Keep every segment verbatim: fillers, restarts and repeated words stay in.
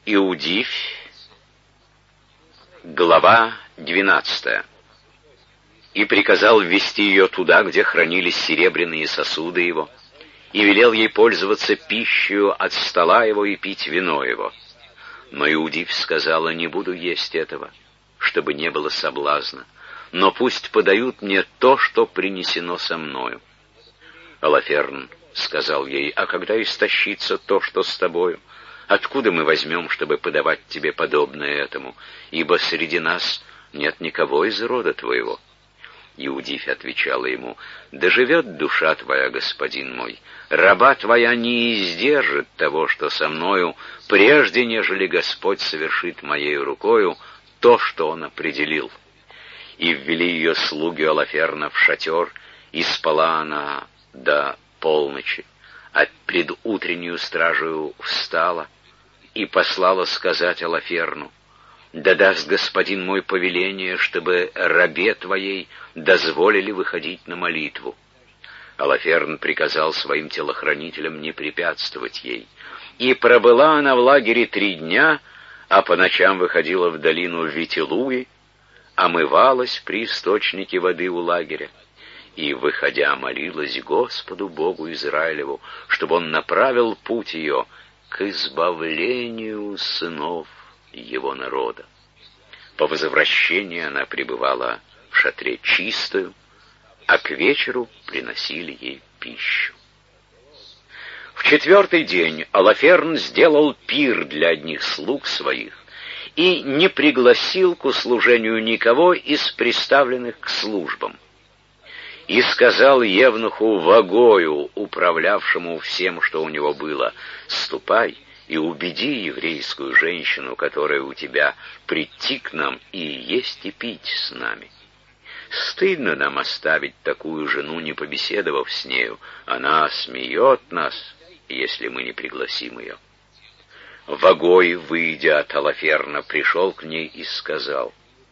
Иудивь, глава двенадцатая. И приказал ввести ее туда, где хранились серебряные сосуды его, и велел ей пользоваться пищей от стола его и пить вино его. Но Иудивь сказала: не буду есть этого, чтобы не было соблазна, но пусть подают мне то, что принесено со мною. Алаферн сказал ей: а когда истощится то, что с тобою, откуда мы возьмем, чтобы подавать тебе подобное этому, ибо среди нас нет никого из рода твоего? Иудивь отвечала ему: да живет душа твоя, господин мой, раба твоя не издержит того, что со мною, прежде нежели Господь совершит моей рукою то, что Он определил. И ввели ее слуги Алаферна в шатер, и спала она до полночи, а пред утреннюю стражею встала и послала сказать Алаферну: да даст господин мой повеление, чтобы рабе твоей дозволили выходить на молитву. Алаферн приказал своим телохранителям не препятствовать ей. И пробыла она в лагере три дня, а по ночам выходила в долину Витилуи, омывалась при источнике воды у лагеря, и, выходя, молилась Господу Богу Израилеву, чтобы Он направил путь ее к избавлению сынов его народа. По возвращении она пребывала в шатре чистую, а к вечеру приносили ей пищу. В четвертый день Алаферн сделал пир для одних слуг своих и не пригласил к услужению никого из приставленных к службам. И сказал евнуху Вагою, управлявшему всем, что у него было: ступай и убеди еврейскую женщину, которая у тебя, прийти к нам и есть и пить с нами. Стыдно нам оставить такую жену, не побеседовав с нею. Она смеет нас, если мы не пригласим ее. Вагой, выйдя от Алаферна, пришел к ней и сказал: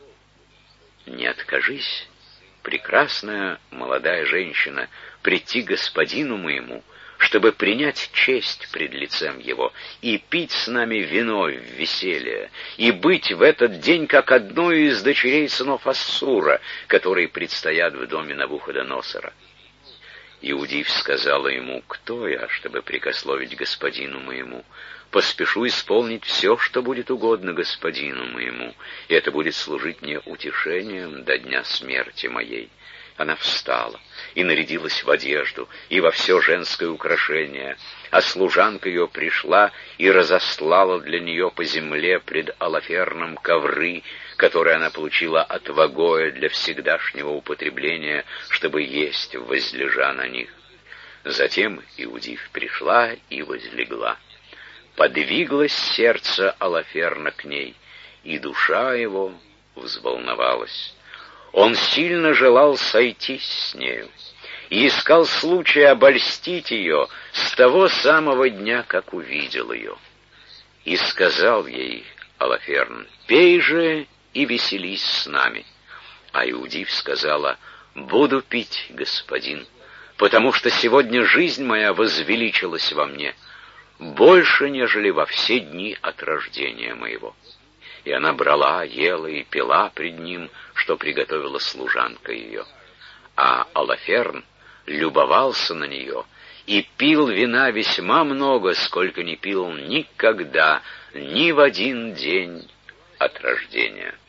не откажись, прекрасная молодая женщина, прийти господину моему, чтобы принять честь пред лицем его, и пить с нами вино в веселье, и быть в этот день как одной из дочерей сынов Ассура, которые предстоят в доме Навуходоносора. Иудивь сказала ему: кто я, чтобы прикословить господину моему? Поспешу исполнить все, что будет угодно господину моему, и это будет служить мне утешением до дня смерти моей. Она встала и нарядилась в одежду и во все женское украшение, а служанка ее пришла и разослала для нее по земле пред Алаферном ковры, которые она получила от Вагоя для всегдашнего употребления, чтобы есть, возлежа на них. Затем Иудивь пришла и возлегла. Подвиглось сердце Алаферна к ней, и душа его взволновалась. Он сильно желал сойтись с нею и искал случая обольстить ее с того самого дня, как увидел ее. И сказал ей Алаферн: пей же и веселись с нами. А Иудивь сказала: буду пить, господин, потому что сегодня жизнь моя возвеличилась во мне больше, нежели во все дни от рождения моего. И она брала, ела и пила пред ним, что приготовила служанка ее. А Алаферн любовался на нее и пил вина весьма много, сколько не пил никогда, ни в один день от рождения.